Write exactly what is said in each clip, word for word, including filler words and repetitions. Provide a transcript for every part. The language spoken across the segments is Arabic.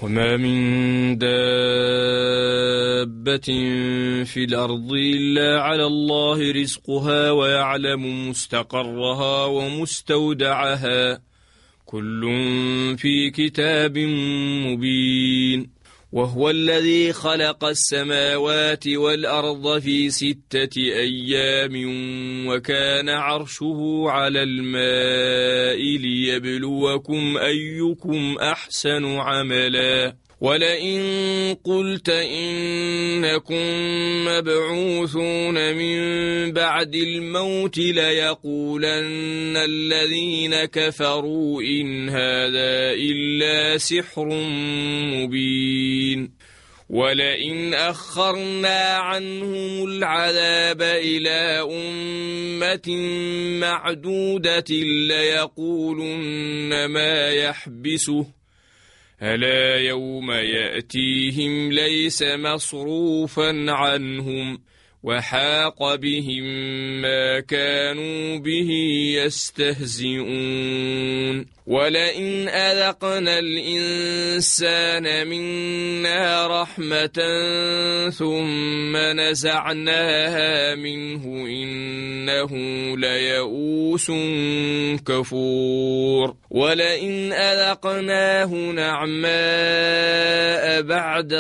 وما من دابة في الأرض إلا على الله رزقها ويعلم مستقرها ومستودعها كل في كتاب مبين. وهو الذي خلق السماوات والأرض في ستة أيام وكان عرشه على الماء ليبلوكم أيكم أحسن عملا. ولئن قلت إنكم مبعوثون من بعد الموت ليقولن الذين كفروا إن هذا إلا سحر مبين. ولئن أخرنا عنهم العذاب إلى أمة معدودة ليقولن ما يحبسه ألا يوم يأتيهم ليس مصروفا عنهم وحاق بهم ما كانوا به يستهزئون. ولئن أذقنا الإنسان منا رحمة ثم نزعناها منه إنه ليئوس كفور. ولئن أذقناه نعماء بعد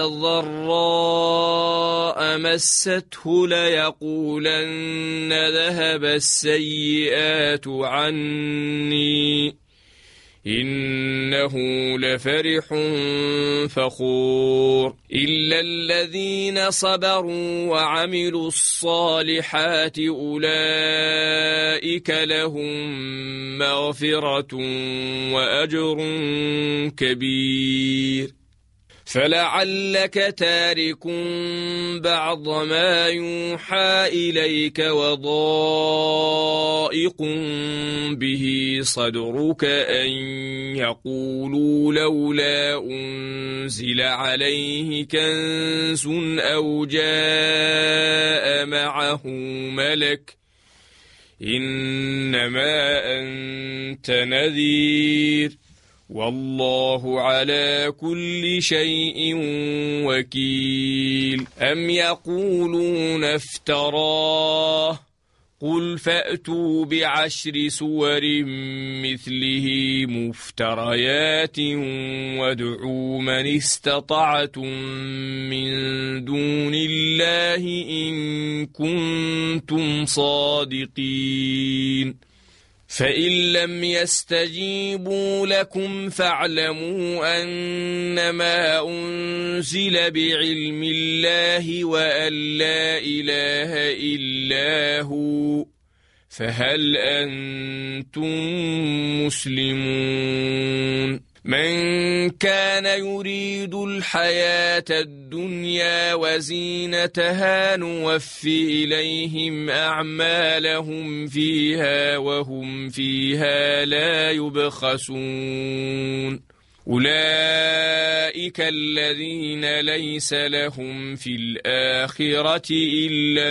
ضراء مسته ليقولن ذهب السيئات عني إنه لفرح فخور. إلا الذين صبروا وعملوا الصالحات أولئك لهم مغفرة وأجر كبير. فلعلك تارك بعض ما يوحى إليك وضائق به صدرك أن يقولوا لولا أنزل عليه كنز أو جاء معه ملك إنما أنت نذير والله على كل شيء وكيل. أم يقولون افتراه قل فأتوا بعشر سور مثله مفتريات وادعوا من استطعتم من دون الله إن كنتم صادقين. فإن لم يستجيبوا لكم فاعلموا أنما أنزل بعلم الله وأن لا إله إلا هو فهل أنتم مسلمون. من كان يريد الحياة الدنيا وزينتها نوفي إليهم أعمالهم فيها وهم فيها لا يبخسون. أولئك الذين ليس لهم في الآخرة إلا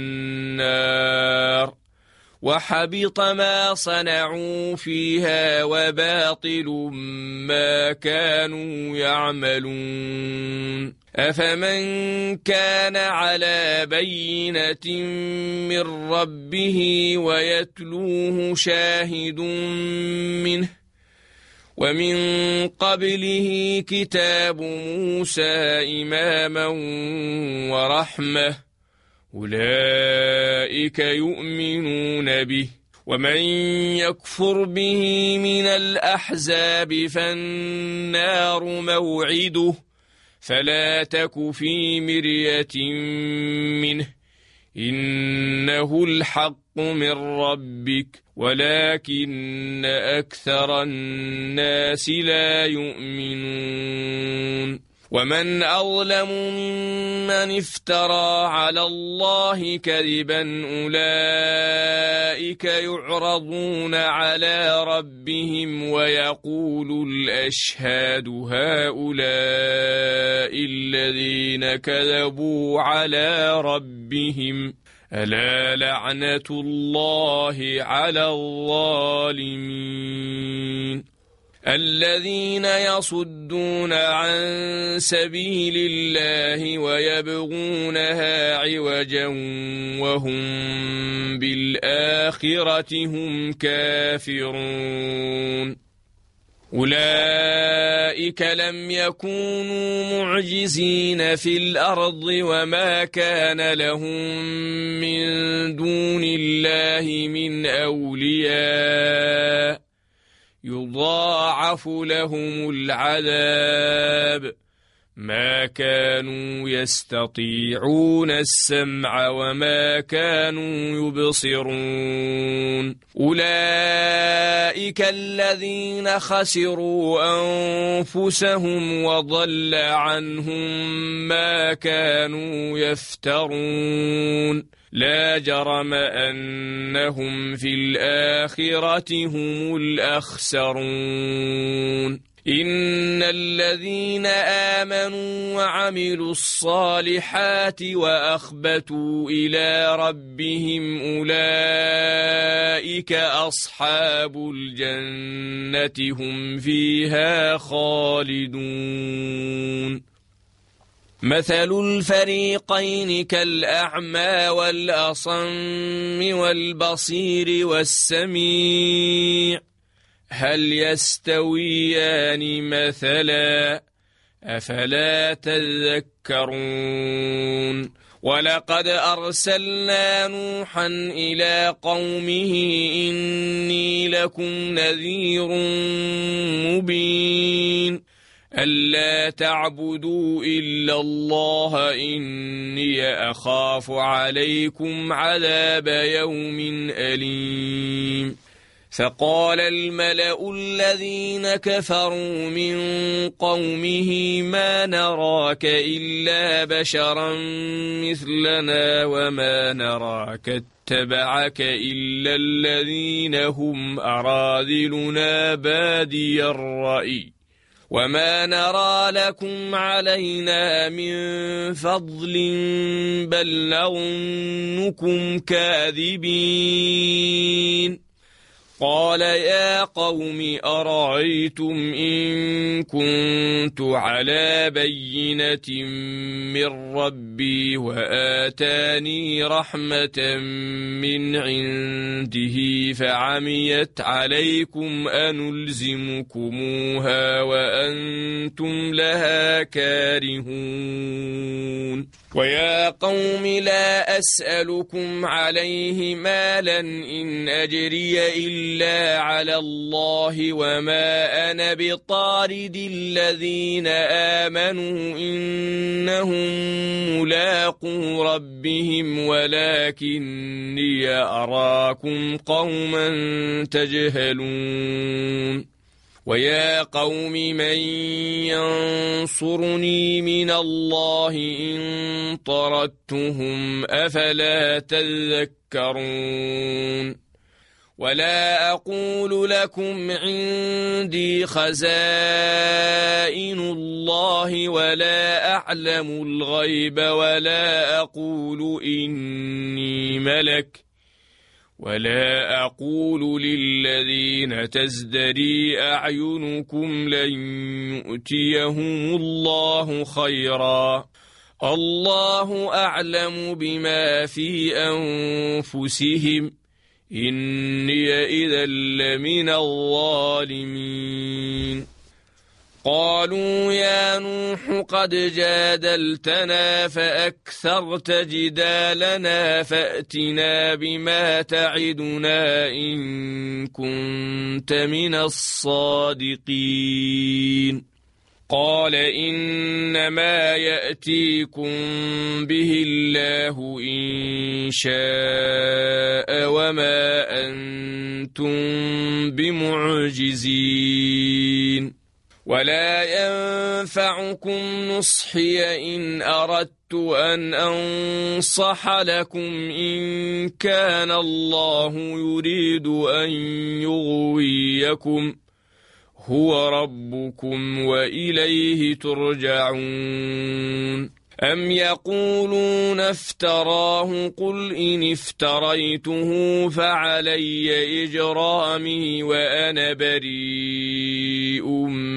النار وحبط ما صنعوا فيها وباطل ما كانوا يعملون. أفمن كان على بينة من ربه ويتلوه شاهد منه ومن قبله كتاب موسى إماما ورحمة أولئك يؤمنون به. ومن يكفر به من الأحزاب فالنار موعده فلا تك في مرية منه إنه الحق من ربك ولكن أكثر الناس لا يؤمنون. ومن أظلم ممن افترى على الله كذبا أولئك يعرضون على ربهم ويقول الأشهاد هؤلاء الذين كذبوا على ربهم ألا لعنة الله على الظالمين. الذين يصدون عن سبيل الله ويبغونها عوجا وهم بالآخرة هم كافرون أولئك لم يكونوا معجزين في الأرض وما كان لهم من دون الله من أولياء يضاعف لهم العذاب ما كانوا يستطيعون السمع وما كانوا يبصرون أولئك الذين خسروا أنفسهم وضل عنهم ما كانوا يفترون لا جرم أنهم في الآخرة هم الأخسرون إن الذين آمنوا وعملوا الصالحات وأخبتوا إلى ربهم أولئك أصحاب الجنة هم فيها خالدون مثل الفريقين كالأعمى والأصم والبصير والسميع هل يستويان مثلا أفلا تذكرون ولقد أرسلنا نوحا إلى قومه إني لكم نذير مبين ألا تعبدوا إلا الله إني أخاف عليكم عذاب يوم أليم فقال الملأ الذين كفروا من قومه ما نراك إلا بشرا مثلنا وما نراك اتبعك إلا الذين هم أراذلنا بادي الرأي وما نرى لكم علينا من فضل بل نظنكم كاذبين قال يا قوم أرأيتم إن كنت على بينة من ربي وآتاني رحمة من عنده فعميت عليكم أنلزمكموها وأنتم لها كارهون ويا قوم لا أسألكم عليه مالا إن أجري إلا على الله وما أنا بطارد الذين آمنوا إنهم ملاقو ربهم ولكني أراكم قوما تجهلون ويا قوم من ينصرني من الله إن طردتهم أفلا تذكرون ولا أقول لكم عندي خزائن الله ولا أعلم الغيب ولا أقول إني ملك ولا أقول للذين تزدري أعينكم لن يؤتيهم الله خيرا الله أعلم بما في أنفسهم إني إذا لمن الظالمين قالوا يا نوح قد جادلتنا فأكثرت جدالنا فأتنا بما تعدنا إن كنت من الصادقين قال إنما يأتيكم به الله إن شاء وما أنتم بمعجزين ولا ينفعكم نصحي إن أردت أن أنصح لكم إن كان الله يريد أن يغويكم هو ربكم وإليه ترجعون أم يقولون افتراه قل إن افتريته فعلي إجرامي وأنا بريء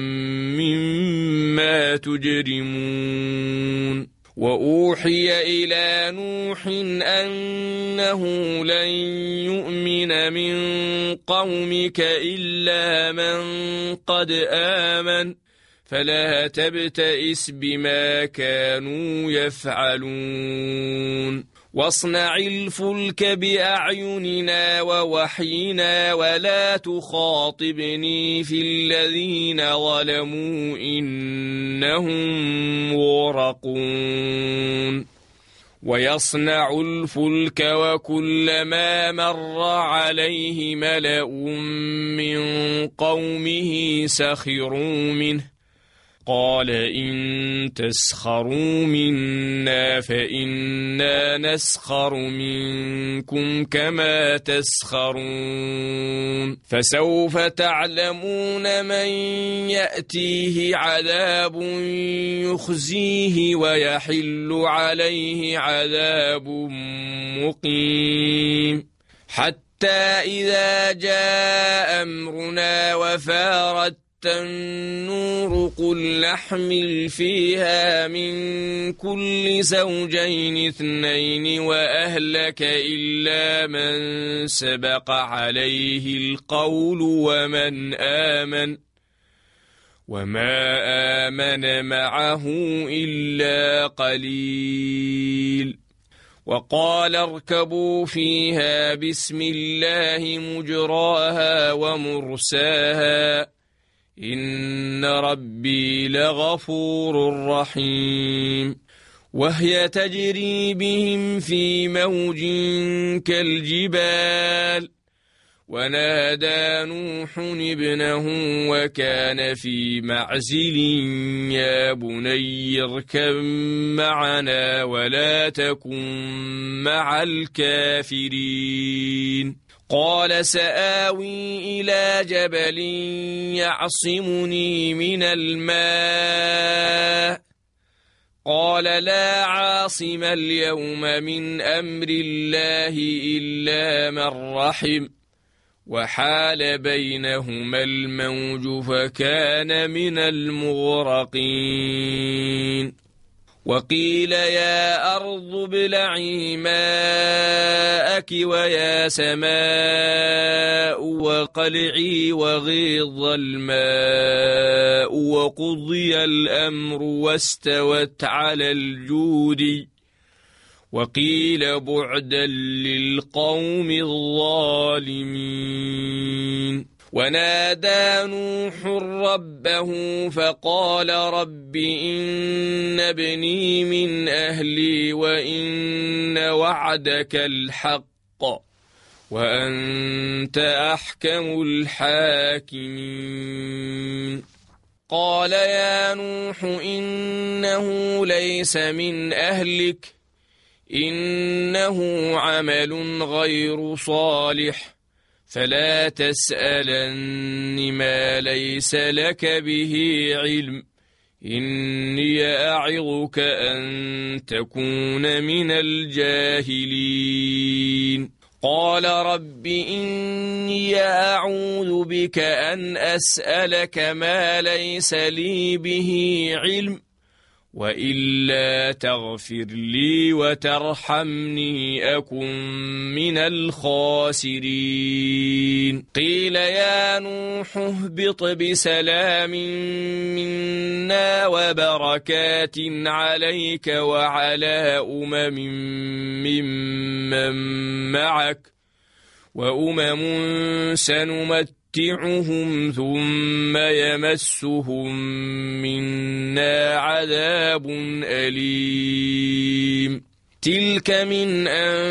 مما تجرمون وأوحي إلى نوح أنه لن يؤمن من قومك إلا من قد آمن فلا تبتئس بما كانوا يفعلون واصنع الفلك بأعيننا ووحينا ولا تخاطبني في الذين ظلموا إنهم مغرقون ويصنع الفلك وكلما مر عليه ملأ من قومه سخروا منه قال إن تسخروا منا فإنا نسخر منكم كما تسخرون فسوف تعلمون من يأتيه عذاب يخزيه ويحل عليه عذاب مقيم حتى إذا جاء أمرنا وفارت النور قل نحمل فيها من كل زوجين اثنين وأهلك إلا من سبق عليه القول ومن آمن وما آمن معه إلا قليل وقال اركبوا فيها بسم الله مجراها ومرساها إن ربي لغفور رحيم وهي تجري بهم في موج كالجبال ونادى نوح ابنه وكان في معزل يا بني اركب معنا ولا تكن مع الكافرين قال سآوي إلى جبل يعصمني من الماء قال لا عاصم اليوم من أمر الله إلا من رحم وحال بينهما الموج فكان من المغرقين وقيل يا أرض ابلعي ماءك ويا سماء وقلعي وغيض الماء وقضي الأمر واستوت على الجود وقيل بعدا للقوم الظالمين ونادى نوح ربه فقال رب إن ابني من أهلي وإن وعدك الحق وأنت أحكم الحاكمين قال يا نوح إنه ليس من أهلك إنه عمل غير صالح فلا تسألن ما ليس لك به علم إني أعظك أن تكون من الجاهلين قال رب إني أعوذ بك أن أسألك ما ليس لي به علم وإلا تغفر لي وترحمني أكن من الخاسرين قيل يا نوح اهبط بسلام منا وبركات عليك وعلى أمم ممن معك وأمم سنمت متعهم ثم يمسهم منا عذاب أليم تلك من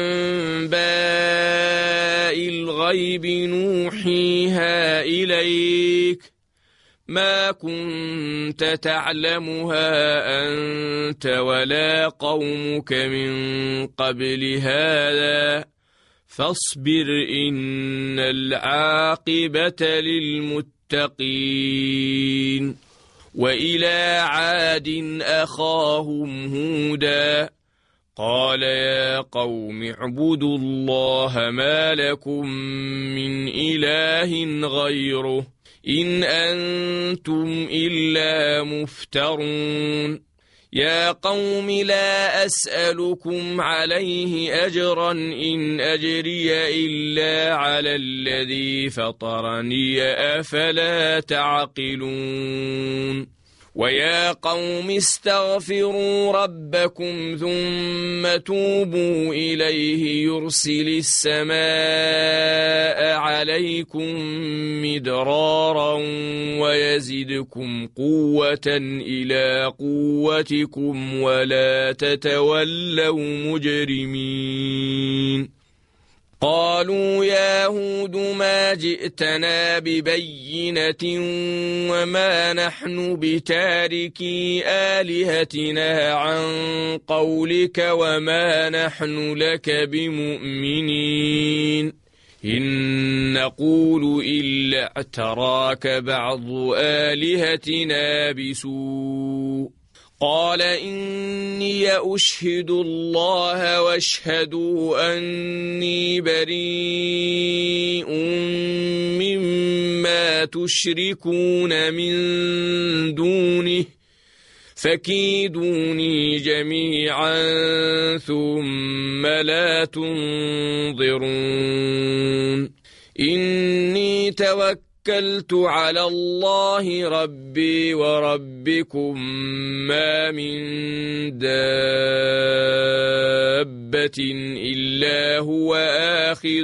أنباء الغيب نوحيها إليك ما كنت تعلمها أنت ولا قومك من قبل هذا فاصبر إن العاقبة للمتقين وإلى عاد أخاهم هودا قال يا قوم اعبدوا الله ما لكم من إله غيره إن أنتم إلا مفترون يا قوم لا أسألكم عليه أجرا إن أجري إلا على الذي فطرني أفلا تعقلون ويا قوم استغفروا ربكم ثم توبوا إليه يرسل السماء عليكم مدرارا ويزدكم قوة إلى قوتكم ولا تتولوا مجرمين قالوا يا هود ما جئتنا ببينة وما نحن بتاركي آلهتنا عن قولك وما نحن لك بمؤمنين إن نقول إلا اعتراك بعض آلهتنا بسوء قال إني أشهد الله واشهدوا أني بريء مما تشركون من دونه فكيدوني جميعا ثم لا تنظرون إني توكلت توكلت على الله ربي وربكم ما من دابة إلا هو آخذ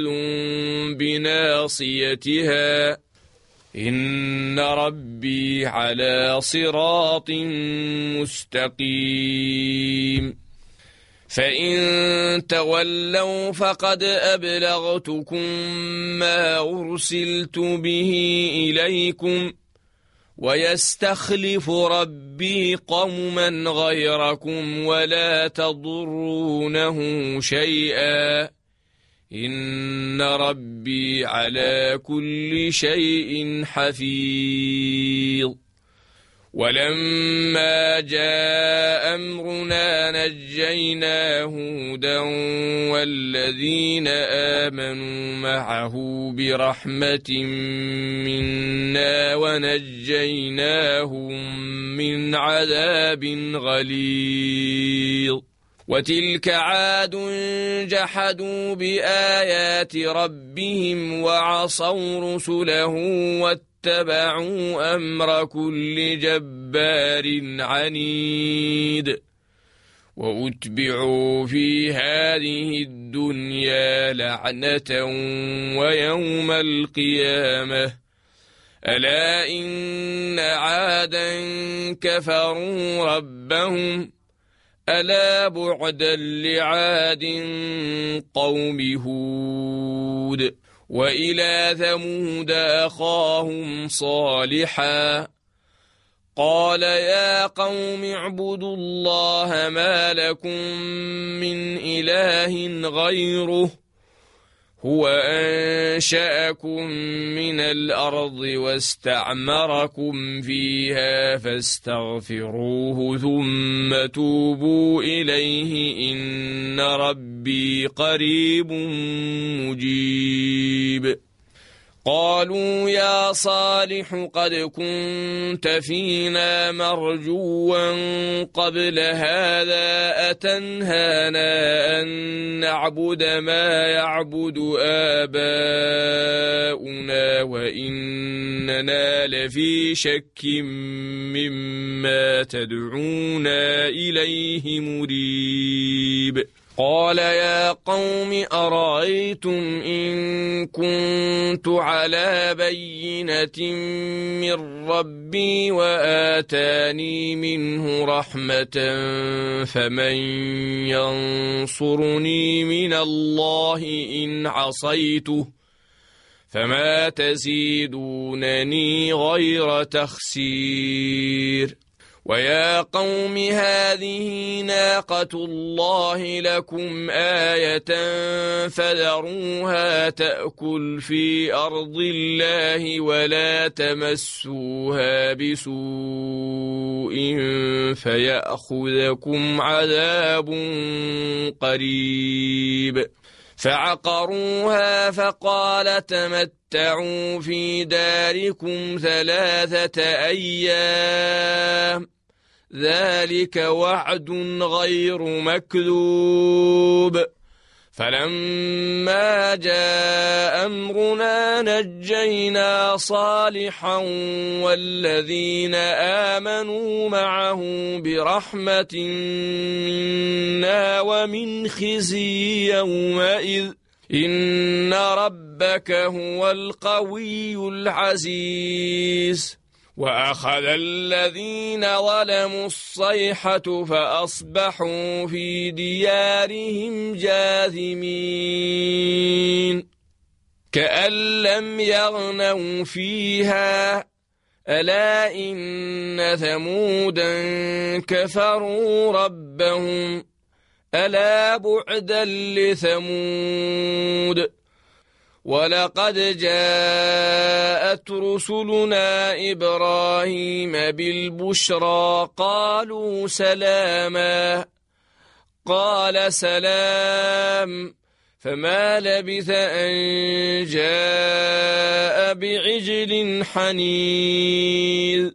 بناصيتها إن ربي على صراط مستقيم فإن تولوا فقد أبلغتكم ما أرسلت به إليكم ويستخلف ربي قوما غيركم ولا تضرونه شيئا إن ربي على كل شيء حفيظ ولما جاء أمرنا نجينا هودا والذين آمنوا معه برحمة منا ونجيناهم من عذاب غليظ وتلك عاد جحدوا بآيات ربهم وعصوا رسله واتبعوا أمر كل جبار عنيد وأتبعوا في هذه الدنيا لعنة ويوم القيامة ألا إن عادا كفروا ربهم ألا بعدا لعاد قوم هود وإلى ثمود أخاهم صالحا قال يا قوم اعبدوا الله ما لكم من إله غيره هو أنشأكم من الأرض واستعمركم فيها فاستغفروه ثم توبوا إليه إن ربي قريب مجيب قالوا يا صالح قد كنت فينا مرجوا قبل هذا أتنهانا أن نعبد ما يعبد آباؤنا وإننا لفي شك مما تدعونا إليه مريب قال يا قوم أرأيتم إن كنت على بينة من ربي وآتاني منه رحمة فمن ينصرني من الله إن عصيته فما تزيدونني غير تخسير ويا قوم هذه ناقة الله لكم آية فذروها تأكل في أرض الله ولا تمسوها بسوء فيأخذكم عذاب قريب فعقروها فقال تمتعوا في داركم ثلاثة أيام ذلك وعد غير مكذوب فلما جاء أمرنا نجينا صالحا والذين آمنوا معه برحمة منا ومن خزي يومئذ إن ربك هو القوي العزيز وأخذ الذين ظلموا الصيحة فأصبحوا في ديارهم جاثمين كأن لم يغنوا فيها ألا إن ثمودا كفروا ربهم ألا بعدا لثمود ولقد جاءت رسلنا إبراهيم بالبشرى قالوا سلاما قال سلام فما لبث أن جاء بعجل حنيذ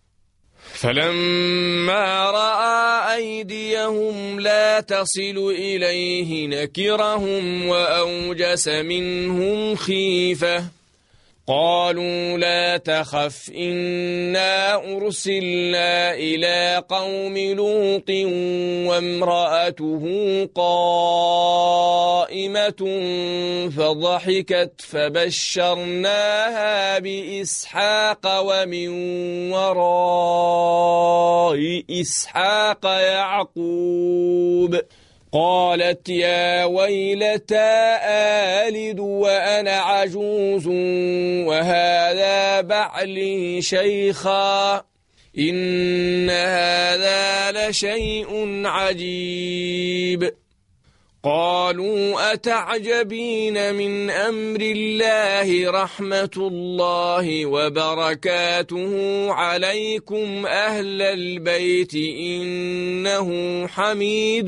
فلما رأى أيديهم لا تصل إليه نكرهم وأوجس منهم خيفة قالوا لا تخف إنا أرسلنا إلى قوم لوط وامرأته قائمة فضحكت فبشرناها بإسحاق ومن وراء إسحاق يعقوب قالت يا ويلتى آلد وأنا عجوز وهذا بعلي شيخا إن هذا لشيء عجيب قالوا أتعجبين من أمر الله رحمة الله وبركاته عليكم أهل البيت إنه حميد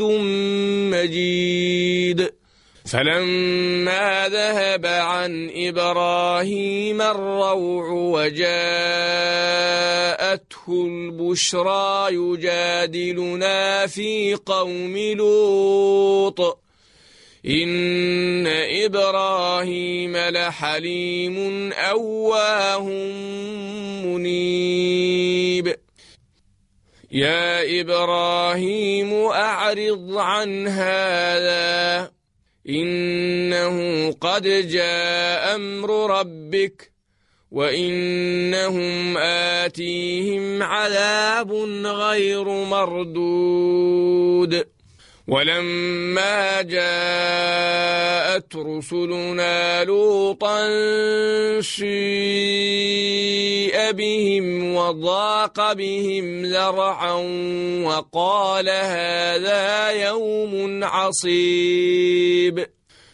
مجيد فلما ذهب عن إبراهيم الروع وجاءته البشرى يجادلنا في قوم لوط إن إبراهيم لحليم أواه منيب يا إبراهيم أعرض عن هذا إنه قد جاء أمر ربك وإنهم آتيهم عذاب غير مردود ولما جاءت رسلنا لوطا سيء بهم وضاق بهم ذرعا وقال هذا يوم عصيب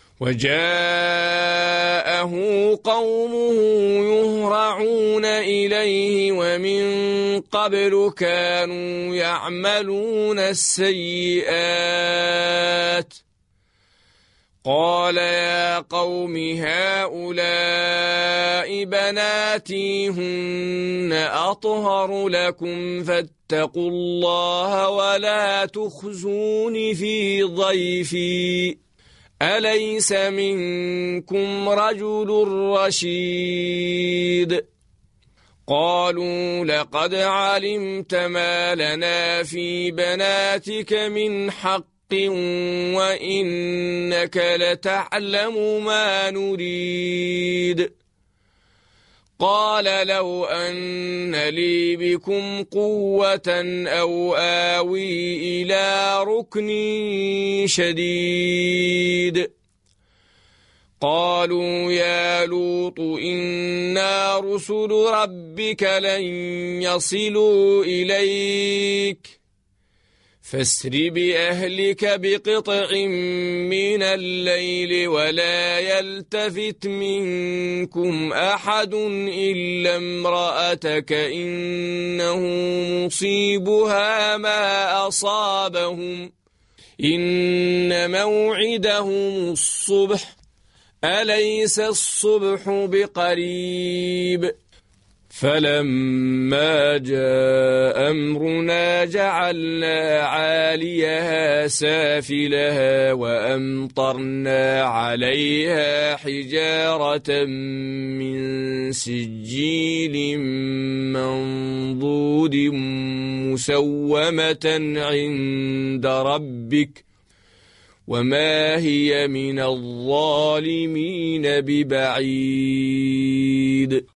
وجاءه قومه يهرعون إليه ومن قبل كانوا يعملون السيئات قال يا قوم هؤلاء بناتي هن أطهر لكم فاتقوا الله ولا تخزون في ضيفي أليس منكم رجل رشيد قالوا لقد علمت ما لنا في بناتك من حق وإنك لتعلم ما نريد قال لو أن لي بكم قوة أو آوي إلى ركن شديد قالوا يا لوط إنا رسل ربك لن يصلوا إليك فاسر بأهلك بقطع من الليل ولا يلتفت منكم أحد إلا امرأتك إنه مصيبها ما أصابهم إن موعدهم الصبح أليس الصبح بقريب فلما جاء أمرنا جعلنا عاليها سافلها وأمطرنا عليها حجارة من سجيل منضود مسومة عند ربك وما هي من الظالمين ببعيد